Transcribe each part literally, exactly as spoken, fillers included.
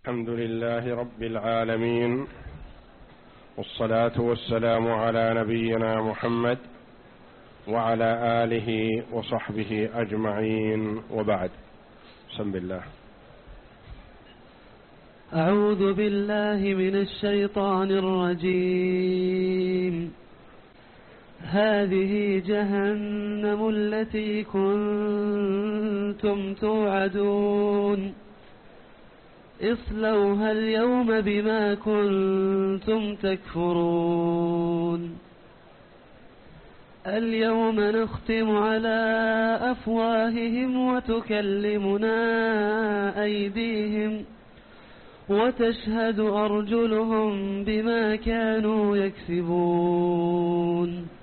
الحمد لله رب العالمين، والصلاة والسلام على نبينا محمد وعلى آله وصحبه أجمعين، وبعد. بسم الله. أعوذ بالله من الشيطان الرجيم. هذه جهنم التي كنتم توعدون، اصلوها اليوم بما كنتم تكفرون. اليوم نختم على أفواههم وتكلمنا أيديهم وتشهد أرجلهم بما كانوا يكسبون.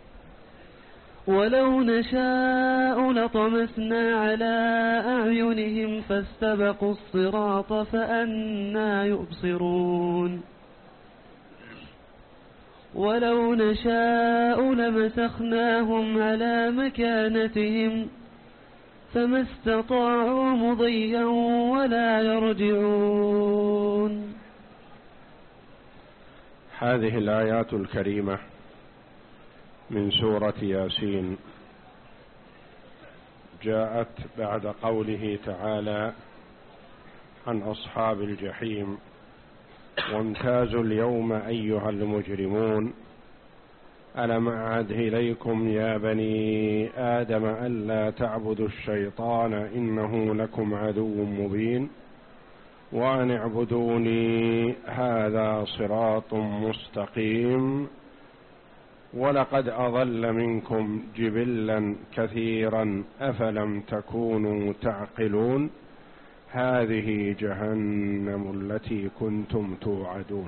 ولو نشاء لطمسنا على أعينهم فاستبقوا الصراط فأنى يبصرون. ولو نشاء لمسخناهم على مكانتهم فما استطاعوا مضيا ولا يرجعون. هذه الآيات الكريمة من سورة ياسين جاءت بعد قوله تعالى عن أصحاب الجحيم: وامتازوا اليوم أيها المجرمون ألم أعهد إليكم يا بني آدم ألا تعبدوا الشيطان إنه لكم عدو مبين وأن اعبدوني هذا صراط مستقيم ولقد أضل منكم جبلا كثيرا أفلم تكونوا تعقلون هذه جهنم التي كنتم توعدون.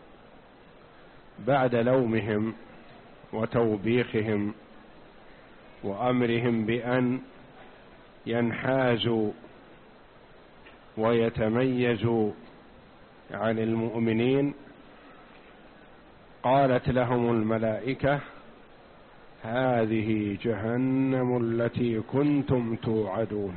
بعد لومهم وتوبيخهم وأمرهم بأن ينحازوا ويتميزوا عن المؤمنين، قالت لهم الملائكة: هذه جهنم التي كنتم توعدون.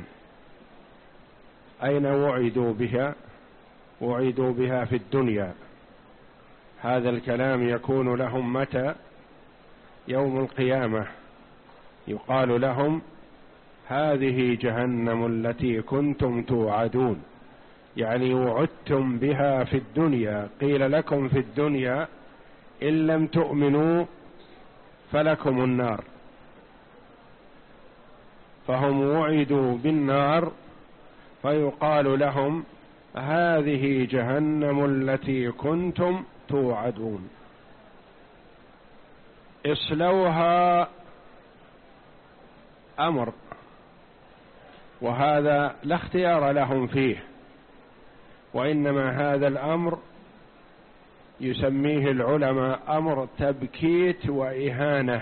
أين وعدوا بها؟ وعدوا بها في الدنيا. هذا الكلام يكون لهم متى؟ يوم القيامة. يقال لهم: هذه جهنم التي كنتم توعدون، يعني وعدتم بها في الدنيا. قيل لكم في الدنيا: إن لم تؤمنوا فلكم النار. فهم وعدوا بالنار فيقال لهم: هذه جهنم التي كنتم توعدون. اصلوها أمر، وهذا لا اختيار لهم فيه، وإنما هذا الأمر يسميه العلماء أمر تبكيت وإهانة،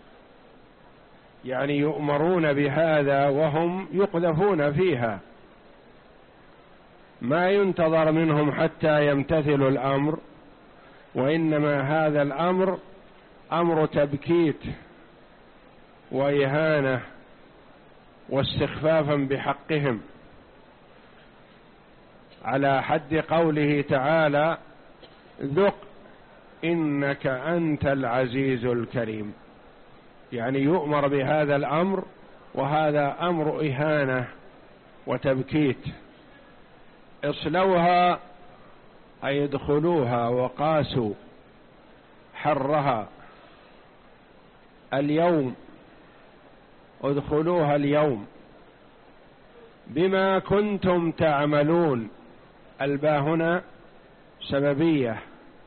يعني يؤمرون بهذا وهم يقذفون فيها، ما ينتظر منهم حتى يمتثلوا الأمر، وإنما هذا الأمر أمر تبكيت وإهانة واستخفافا بحقهم، على حد قوله تعالى: ذق إنك أنت العزيز الكريم. يعني يؤمر بهذا الأمر، وهذا أمر إهانة وتبكيت. اصلوها أي ادخلوها وقاسوا حرها اليوم، ادخلوها اليوم بما كنتم تعملون. الباء هنا سببية،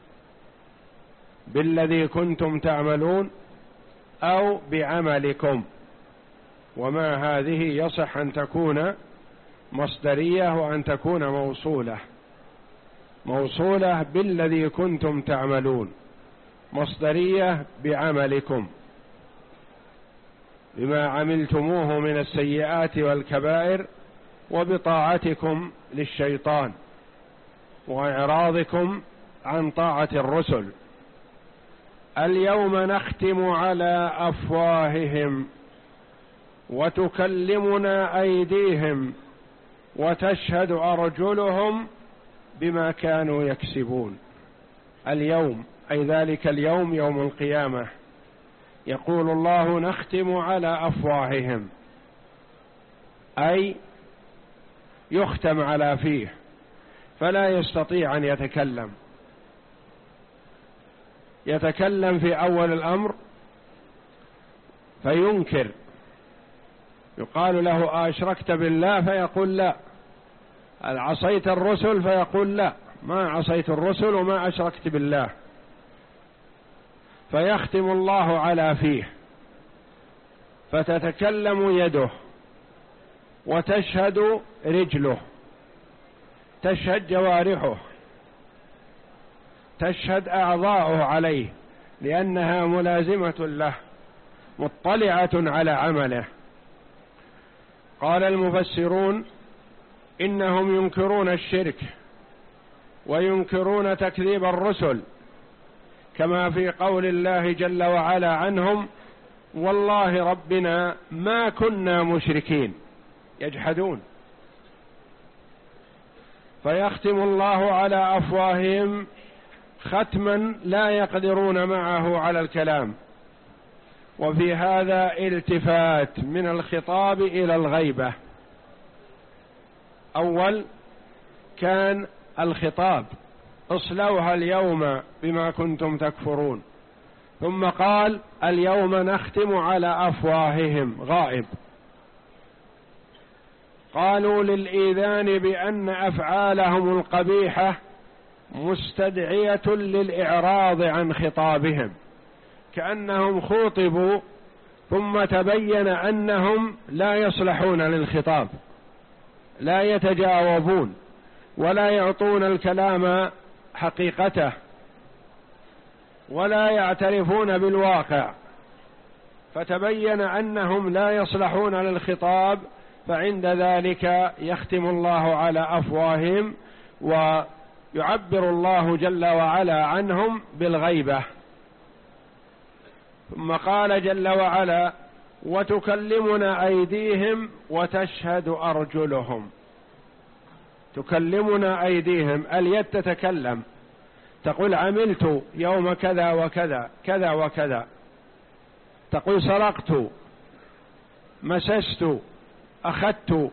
بالذي كنتم تعملون أو بعملكم، وما هذه يصح أن تكون مصدرية وأن تكون موصولة. موصولة بالذي كنتم تعملون، مصدرية بعملكم، بما عملتموه من السيئات والكبائر وبطاعتكم للشيطان وإعراضكم عن طاعة الرسل. اليوم نختم على أفواههم وتكلمنا أيديهم وتشهد أرجلهم بما كانوا يكسبون. اليوم أي ذلك اليوم يوم القيامة يقول الله نختم على أفواههم، أي يختم على فيه فلا يستطيع أن يتكلم. يتكلم في أول الأمر فينكر، يقال له أشركت بالله فيقول لا، عصيت الرسل فيقول لا، ما عصيت الرسل وما أشركت بالله، فيختم الله على فيه فتتكلم يده وتشهد رجله، تشهد جوارحه، تشهد أعضاؤه عليه لأنها ملازمة له مطلعة على عمله. قال المفسرون إنهم ينكرون الشرك وينكرون تكذيب الرسل، كما في قول الله جل وعلا عنهم والله ربنا ما كنا مشركين، يجحدون. فيختم الله على أفواههم ختما لا يقدرون معه على الكلام. وفي هذا التفات من الخطاب إلى الغيبة. أول كان الخطاب اصلوها اليوم بما كنتم تكفرون، ثم قال اليوم نختم على أفواههم، غائب. قالوا للإيذان بأن أفعالهم القبيحة مستدعية للإعراض عن خطابهم، كأنهم خوطبوا ثم تبين أنهم لا يصلحون للخطاب، لا يتجاوبون ولا يعطون الكلام حقيقته ولا يعترفون بالواقع، فتبين أنهم لا يصلحون للخطاب، فعند ذلك يختم الله على أفواههم ويعبر الله جل وعلا عنهم بالغيبة. ثم قال جل وعلا وتكلمنا أيديهم وتشهد أرجلهم. تكلمنا أيديهم، اليد تتكلم، تقول عملت يوم كذا وكذا كذا وكذا، تقول سرقت، مسست، أخذت،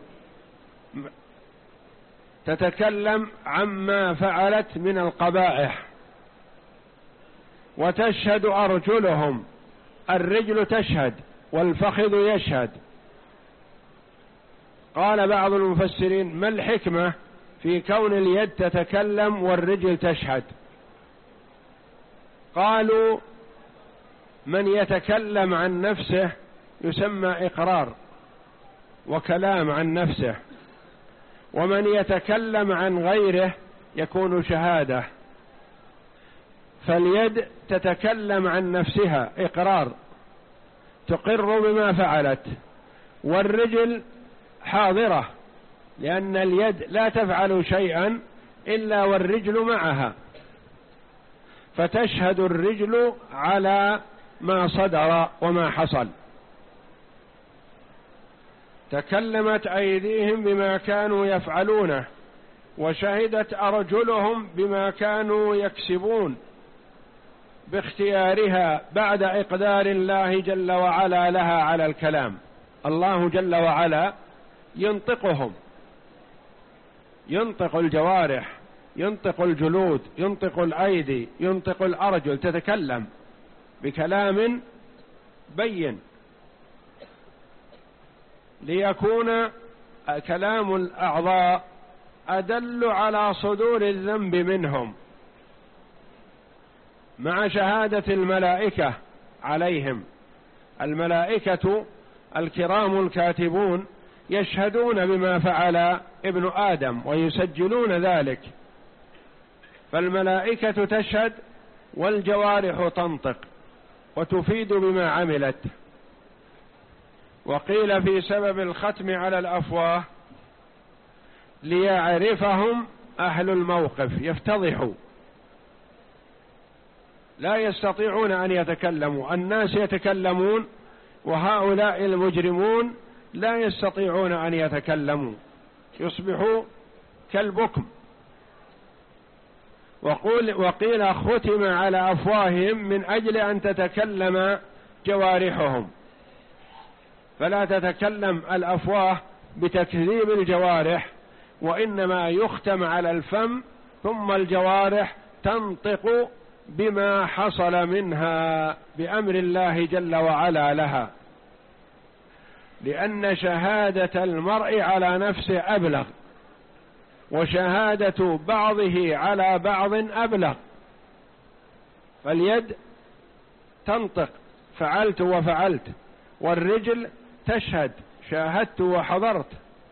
تتكلم عما فعلت من القبائح. وتشهد أرجلهم، الرجل تشهد والفخذ يشهد. قال بعض المفسرين ما الحكمة في كون اليد تتكلم والرجل تشهد؟ قالوا من يتكلم عن نفسه يسمى إقرار وكلام عن نفسه، ومن يتكلم عن غيره يكون شهادة. فاليد تتكلم عن نفسها إقرار، تقر بما فعلت، والرجل حاضرة لأن اليد لا تفعل شيئا إلا والرجل معها، فتشهد الرجل على ما صدر وما حصل. تكلمت أيديهم بما كانوا يفعلونه، وشهدت أرجلهم بما كانوا يكسبون باختيارها بعد إقدار الله جل وعلا لها على الكلام. الله جل وعلا ينطقهم، ينطق الجوارح، ينطق الجلود، ينطق الأيدي، ينطق الأرجل، تتكلم بكلام بين ليكون كلام الأعضاء أدل على صدور الذنب منهم، مع شهادة الملائكة عليهم. الملائكة الكرام الكاتبون يشهدون بما فعل ابن آدم ويسجلون ذلك، فالملائكة تشهد والجوارح تنطق وتفيد بما عملت. وقيل في سبب الختم على الأفواه ليعرفهم أهل الموقف، يفتضحوا، لا يستطيعون أن يتكلموا. الناس يتكلمون وهؤلاء المجرمون لا يستطيعون أن يتكلموا، يصبحوا كالبكم. وقول وقيل ختم على أفواههم من أجل أن تتكلم جوارحهم، فلا تتكلم الأفواه بتكذيب الجوارح، وإنما يختم على الفم ثم الجوارح تنطق بما حصل منها بأمر الله جل وعلا لها، لأن شهادة المرء على نفسه أبلغ، وشهادة بعضه على بعض أبلغ. فاليد تنطق فعلت وفعلت، والرجل تشهد شاهدت وحضرت.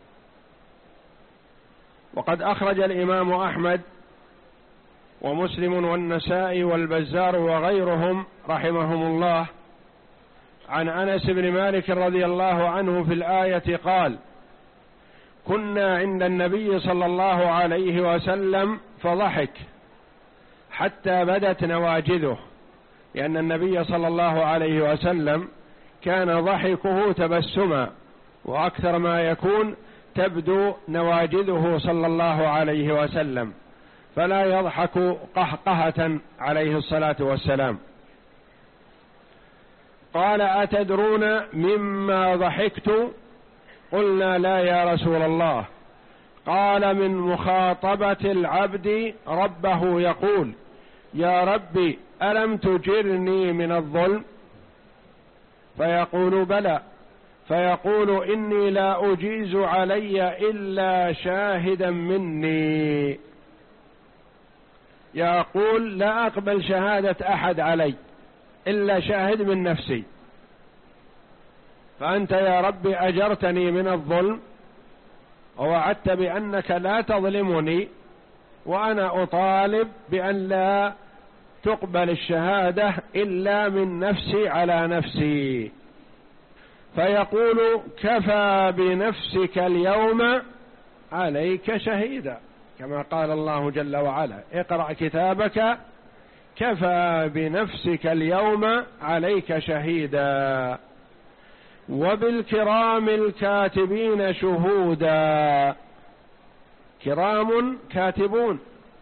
وقد أخرج الإمام أحمد ومسلم والنسائي والبزار وغيرهم رحمهم الله عن أنس بن مالك رضي الله عنه في الآية قال: كنا عند النبي صلى الله عليه وسلم فضحك حتى بدت نواجذه، لأن النبي صلى الله عليه وسلم كان ضحكه تبسما، وأكثر ما يكون تبدو نواجذه صلى الله عليه وسلم، فلا يضحك قهقهة عليه الصلاة والسلام. قال: أتدرون مما ضحكت؟ قلنا: لا يا رسول الله. قال: من مخاطبة العبد ربه يقول: يا ربي ألم تجرني من الظلم؟ فيقول: بلى. فيقول: إني لا أجيز علي إلا شاهدا مني. يقول: لا أقبل شهادة أحد علي إلا شاهد من نفسي، فأنت يا ربي أجرتني من الظلم ووعدت بأنك لا تظلمني، وأنا أطالب بأن لا تقبل الشهادة إلا من نفسي على نفسي. فيقول: كفى بنفسك اليوم عليك شهيدا، كما قال الله جل وعلا: اقرأ كتابك كفى بنفسك اليوم عليك شهيدا وبالكرام الكاتبين شهودا. كرام كاتبون،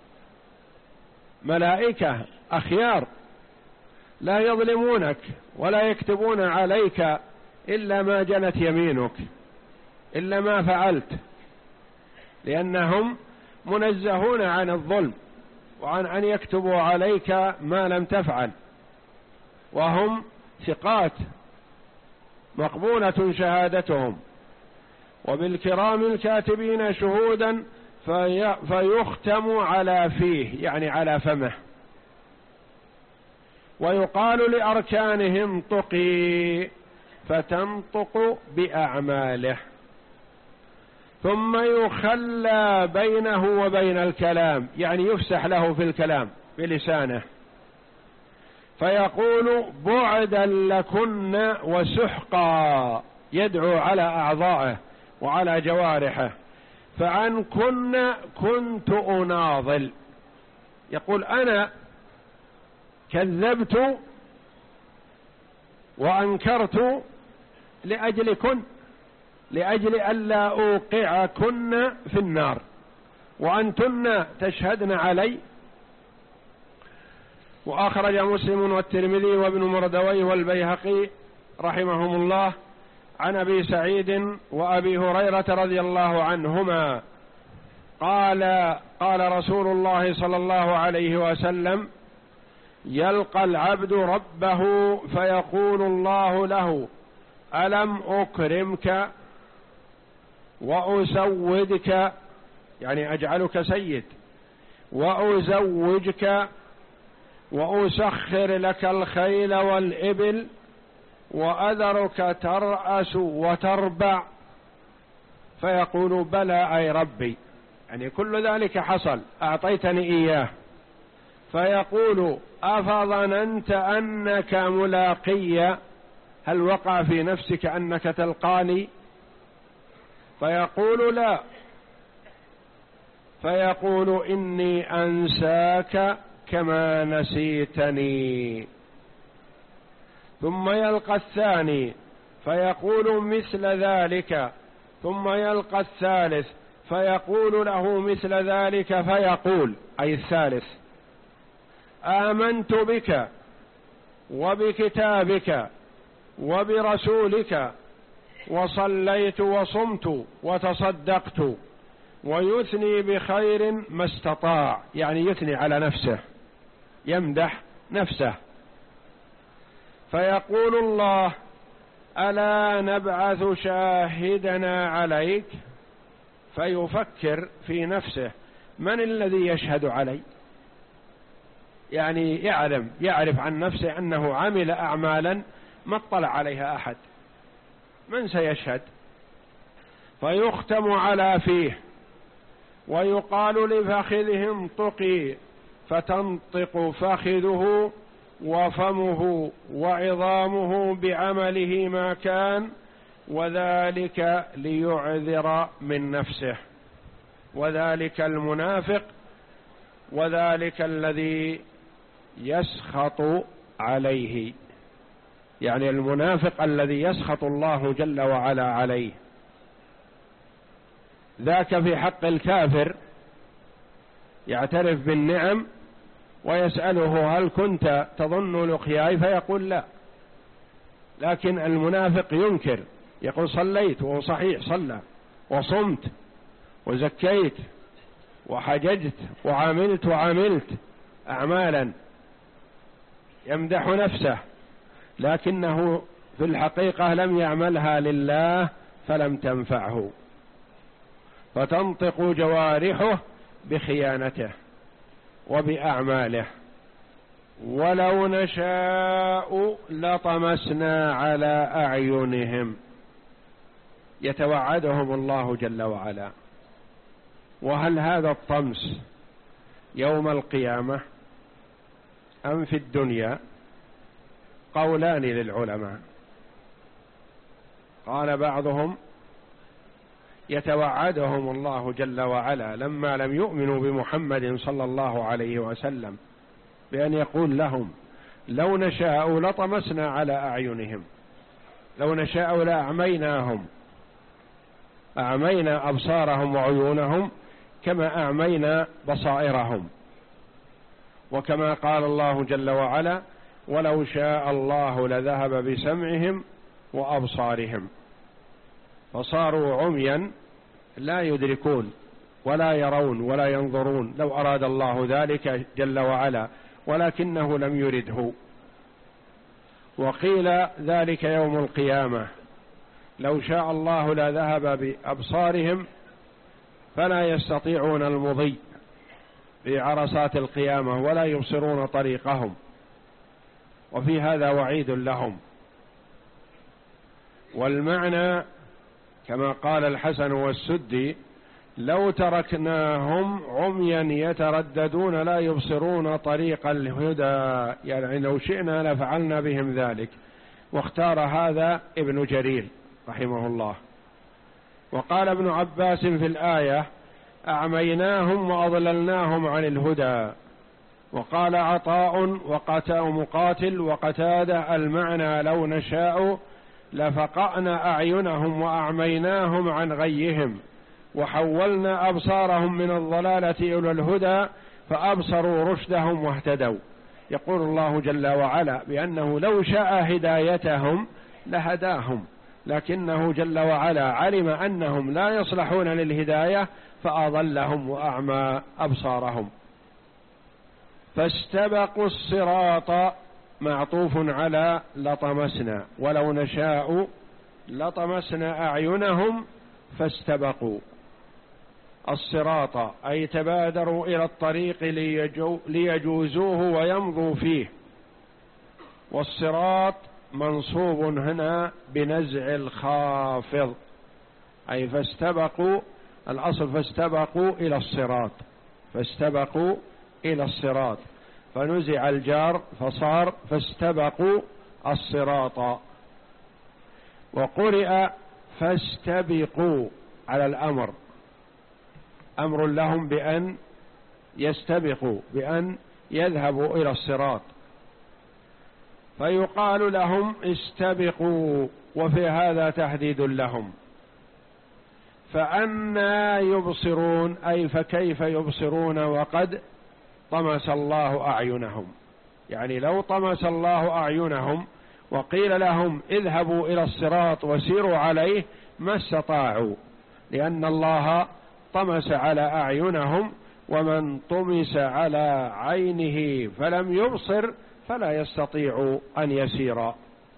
ملائكة أخيار لا يظلمونك ولا يكتبون عليك إلا ما جنت يمينك، إلا ما فعلت، لأنهم منزهون عن الظلم وعن أن يكتبوا عليك ما لم تفعل، وهم ثقات مقبولة شهادتهم. وبالكرام الكاتبين شهودا في فيختم على فيه، يعني على فمه. ويقال لأركانهم انطقي فتنطق بأعماله، ثم يخلى بينه وبين الكلام، يعني يفسح له في الكلام بلسانه، فيقول: بعدا لكن وسحقا، يدعو على أعضائه وعلى جوارحه، فعن كن كنت أناضل، يقول: أنا كذبت وأنكرت لأجلكن، لأجل ألا أوقعكن في النار، وأنتن تشهدن علي. وأخرج مسلم والترمذي وابن مردويه والبيهقي رحمهم الله عن أبي سعيد وأبي هريرة رضي الله عنهما قال: قال رسول الله صلى الله عليه وسلم: يلقى العبد ربه فيقول الله له: ألم أكرمك وأسودك، يعني أجعلك سيد، وأزوجك وأسخر لك الخيل والإبل وأذرك ترأس وتربع؟ فيقول: بلى أي ربي، يعني كل ذلك حصل، أعطيتني إياه. فيقول: أفظننت أنك ملاقي؟ هل وقع في نفسك أنك تلقاني؟ فيقول: لا. فيقول: إني أنساك كما نسيتني. ثم يلقى الثاني فيقول مثل ذلك، ثم يلقى الثالث فيقول له مثل ذلك، فيقول أي الثالث: آمنت بك وبكتابك وبرسولك وصليت وصمت وتصدقت، ويثني بخير ما استطاع، يعني يثني على نفسه، يمدح نفسه. فيقول الله: ألا نبعث شاهدنا عليك؟ فيفكر في نفسه: من الذي يشهد علي؟ يعني يعلم يعرف عن نفسه أنه عمل أعمالا ما اطلع عليها أحد، من سيشهد؟ فيختم على فيه ويقال لفخذه انطقي، فتنطق فخذه وفمه وعظامه بعمله ما كان، وذلك ليعذر من نفسه. وذلك المنافق، وذلك الذي يسخط عليه، يعني المنافق الذي يسخط الله جل وعلا عليه. ذاك في حق الكافر يعترف بالنعم ويسأله: هل كنت تظن لقياي؟ فيقول لا. لكن المنافق ينكر، يقول: صليت، وهو صحيح صلى، وصمت وزكيت وحججت وعملت وعملت أعمالا، يمدح نفسه، لكنه في الحقيقة لم يعملها لله فلم تنفعه، فتنطق جوارحه بخيانته وبأعماله. ولو نشاء لطمسنا على أعينهم، يتوعدهم الله جل وعلا. وهل هذا الطمس يوم القيامة أم في الدنيا؟ قولان للعلماء. قال بعضهم: يتوعدهم الله جل وعلا لما لم يؤمنوا بمحمد صلى الله عليه وسلم بأن يقول لهم: لو نشاء لطمسنا على أعينهم، لو نشاء لأعميناهم، أعمينا أبصارهم وعيونهم كما أعمينا بصائرهم. وكما قال الله جل وعلا: ولو شاء الله لذهب بسمعهم وأبصارهم، فصاروا عميا لا يدركون ولا يرون ولا ينظرون، لو أراد الله ذلك جل وعلا، ولكنه لم يرده. وقيل ذلك يوم القيامة: لو شاء الله لذهب بأبصارهم فلا يستطيعون المضي في عرصات القيامة ولا يبصرون طريقهم، وفي هذا وعيد لهم. والمعنى كما قال الحسن والسدي: لو تركناهم عميا يترددون لا يبصرون طريق الهدى، يعني لو شئنا لفعلنا بهم ذلك. واختار هذا ابن جرير رحمه الله. وقال ابن عباس في الآية: أعميناهم وأضللناهم عن الهدى. وقال عطاء وقتاء مقاتل وقتادة: المعنى لو نشاء لفقأنا أعينهم وأعميناهم عن غيهم، وحولنا أبصارهم من الضلالة إلى الهدى فأبصروا رشدهم واهتدوا. يقول الله جل وعلا بأنه لو شاء هدايتهم لهداهم، لكنه جل وعلا علم أنهم لا يصلحون للهداية فأضلهم وأعمى أبصارهم. فاستبقوا الصراط معطوف على لطمسنا، ولو نشاء لطمسنا أعينهم فاستبقوا الصراط، أي تبادروا إلى الطريق ليجو ليجوزوه ويمضوا فيه. والصراط منصوب هنا بنزع الخافض، أي فاستبقوا، الأصل فاستبقوا إلى الصراط، فاستبقوا إلى الصراط، فنزع الجار فصار فاستبقوا الصراط. وقرئ فاستبقوا على الأمر، أمر لهم بأن يستبقوا، بأن يذهبوا إلى الصراط، فيقال لهم استبقوا، وفي هذا تهديد لهم. فأنى يبصرون، أي فكيف يبصرون وقد طمس الله أعينهم. يعني لو طمس الله أعينهم وقيل لهم اذهبوا إلى الصراط وسيروا عليه ما استطاعوا، لأن الله طمس على أعينهم، ومن طمس على عينه فلم يبصر فلا يستطيع أن يسير.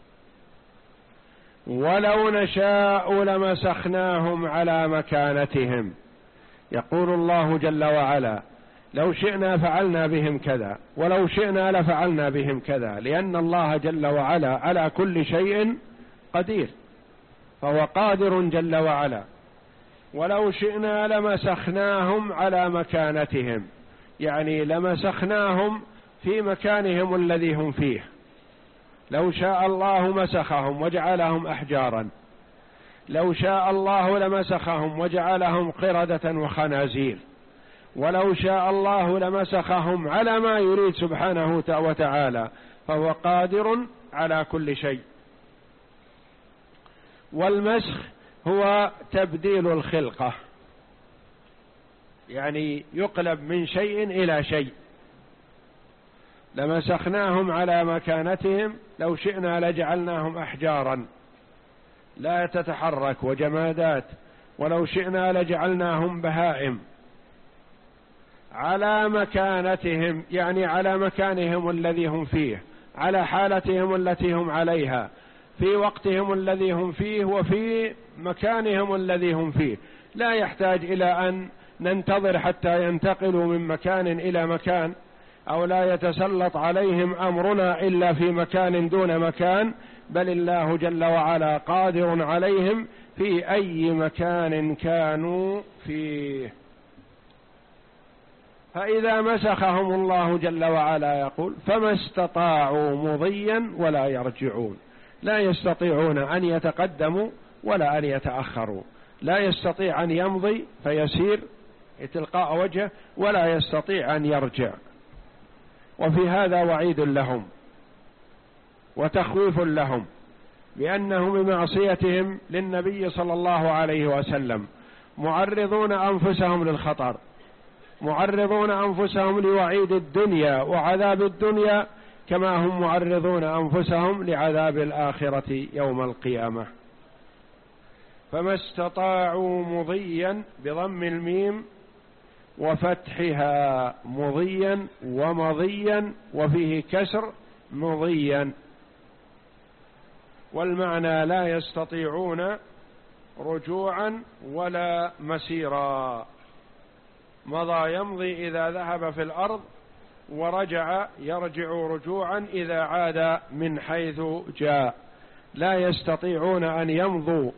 ولو نشاء لمسخناهم على مكانتهم، يقول الله جل وعلا لو شئنا فعلنا بهم كذا، ولو شئنا لفعلنا بهم كذا، لأن الله جل وعلا على كل شيء قدير، فهو قادر جل وعلا. ولو شئنا لمسخناهم على مكانتهم، يعني لمسخناهم في مكانهم الذي هم فيه. لو شاء الله مسخهم وجعلهم أحجارا، لو شاء الله لمسخهم وجعلهم قردة وخنازير، ولو شاء الله لمسخهم على ما يريد سبحانه وتعالى، فهو قادر على كل شيء. والمسخ هو تبديل الخلقة، يعني يقلب من شيء إلى شيء. لمسخناهم على مكانتهم، لو شئنا لجعلناهم أحجارا لا تتحرك وجمادات، ولو شئنا لجعلناهم بهائم. على مكانتهم يعني على مكانهم الذي هم فيه، على حالتهم التي هم عليها، في وقتهم الذي هم فيه وفي مكانهم الذي هم فيه. لا يحتاج إلى أن ننتظر حتى ينتقلوا من مكان إلى مكان، أو لا يتسلط عليهم أمرنا إلا في مكان دون مكان، بل الله جل وعلا قادر عليهم في أي مكان كانوا فيه. فإذا مسخهم الله جل وعلا يقول فما استطاعوا مضيا ولا يرجعون، لا يستطيعون أن يتقدموا ولا أن يتأخروا، لا يستطيع أن يمضي فيسير تلقاء وجهه، ولا يستطيع أن يرجع. وفي هذا وعيد لهم وتخويف لهم، بأنهم بمعصيتهم للنبي صلى الله عليه وسلم معرضون أنفسهم للخطر، معرضون أنفسهم لوعيد الدنيا وعذاب الدنيا، كما هم معرضون أنفسهم لعذاب الآخرة يوم القيامة. فما استطاعوا مضيا بضم الميم وفتحها مضيا ومضيا، وفيه كسر مضيا، والمعنى لا يستطيعون رجوعا ولا مسيرا. مضى يمضي إذا ذهب في الأرض، ورجع يرجع رجوعا إذا عاد من حيث جاء. لا يستطيعون أن يمضوا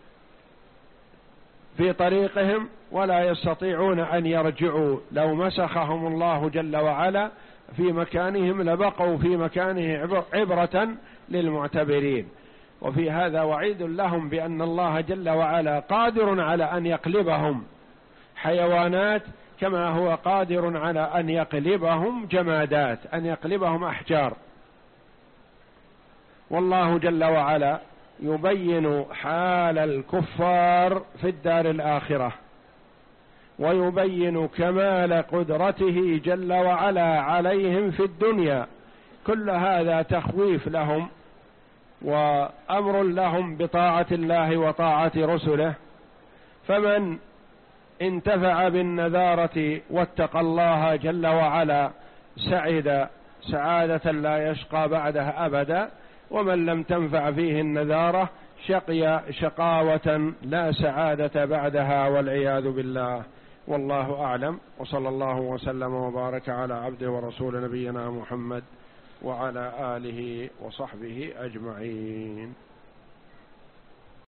في طريقهم ولا يستطيعون أن يرجعوا. لو مسخهم الله جل وعلا في مكانهم لبقوا في مكانه عبرة للمعتبرين. وفي هذا وعيد لهم بأن الله جل وعلا قادر على أن يقلبهم حيوانات، كما هو قادر على أن يقلبهم جمادات، أن يقلبهم أحجار. والله جل وعلا يبين حال الكفار في الدار الآخرة، ويبين كمال قدرته جل وعلا عليهم في الدنيا. كل هذا تخويف لهم وأمر لهم بطاعة الله وطاعة رسله. فمن انتفع بالنذارة واتقى الله جل وعلا سعد سعادة لا يشقى بعدها أبدا، ومن لم تنفع فيه النذارة شقي شقاوة لا سعادة بعدها، والعياذ بالله. والله أعلم، وصلى الله وسلم وبارك على عبده ورسول نبينا محمد وعلى آله وصحبه أجمعين.